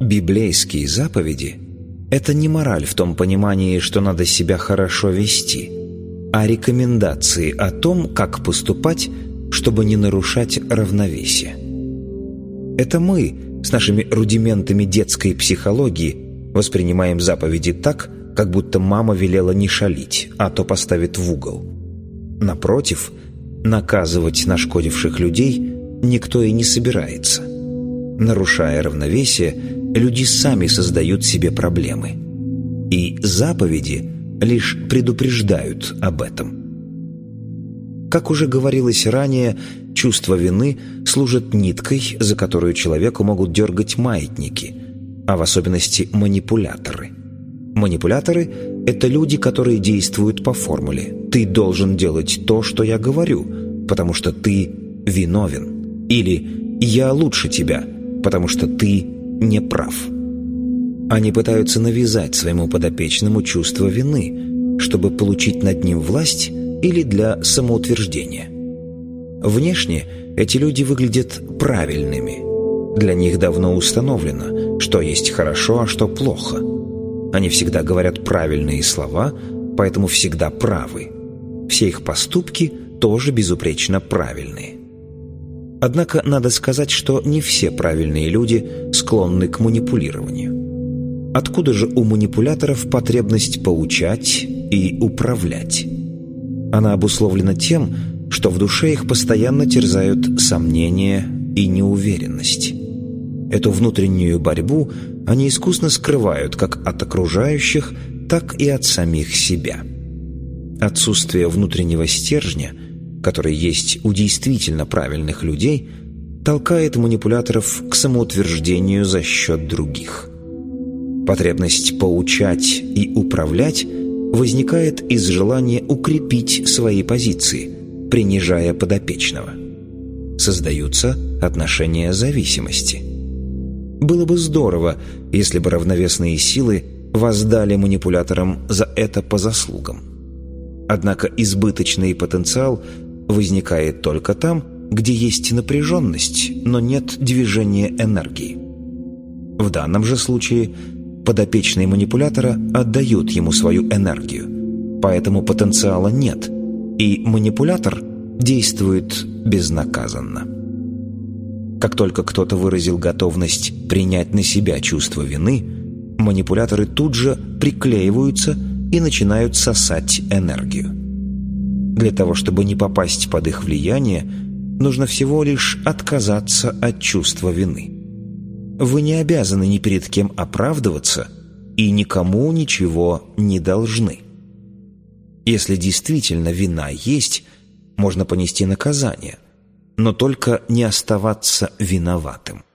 библейские заповеди – это не мораль в том понимании, что надо себя хорошо вести, а рекомендации о том, как поступать, чтобы не нарушать равновесие. Это мы с нашими рудиментами детской психологии воспринимаем заповеди так, как будто мама велела не шалить, а то поставит в угол. Напротив, наказывать нашкодивших людей никто и не собирается. Нарушая равновесие, люди сами создают себе проблемы. И заповеди лишь предупреждают об этом. Как уже говорилось ранее, чувство вины служит ниткой, за которую человеку могут дергать маятники, а в особенности манипуляторы. Манипуляторы – это люди, которые действуют по формуле «ты должен делать то, что я говорю, потому что ты виновен» или «я лучше тебя, потому что ты не прав». Они пытаются навязать своему подопечному чувство вины, чтобы получить над ним власть или для самоутверждения. Внешне эти люди выглядят правильными. Для них давно установлено, что есть хорошо, а что плохо. Они всегда говорят правильные слова, поэтому всегда правы. Все их поступки тоже безупречно правильные. Однако надо сказать, что не все правильные люди склонны к манипулированию. Откуда же у манипуляторов потребность поучать и управлять? Она обусловлена тем, что в душе их постоянно терзают сомнения и неуверенность. Эту внутреннюю борьбу они искусно скрывают как от окружающих, так и от самих себя. Отсутствие внутреннего стержня, который есть у действительно правильных людей, толкает манипуляторов к самоутверждению за счет других. Потребность поучать и управлять возникает из желания укрепить свои позиции, принижая подопечного. Создаются отношения зависимости. Было бы здорово, если бы равновесные силы воздали манипуляторам за это по заслугам. Однако избыточный потенциал возникает только там, где есть напряженность, но нет движения энергии. В данном же случае подопечные манипулятора отдают ему свою энергию, поэтому потенциала нет, и манипулятор действует безнаказанно. Как только кто-то выразил готовность принять на себя чувство вины, манипуляторы тут же приклеиваются и начинают сосать энергию. Для того, чтобы не попасть под их влияние, нужно всего лишь отказаться от чувства вины. Вы не обязаны ни перед кем оправдываться и никому ничего не должны. Если действительно вина есть, можно понести наказание, но только не оставаться виноватым.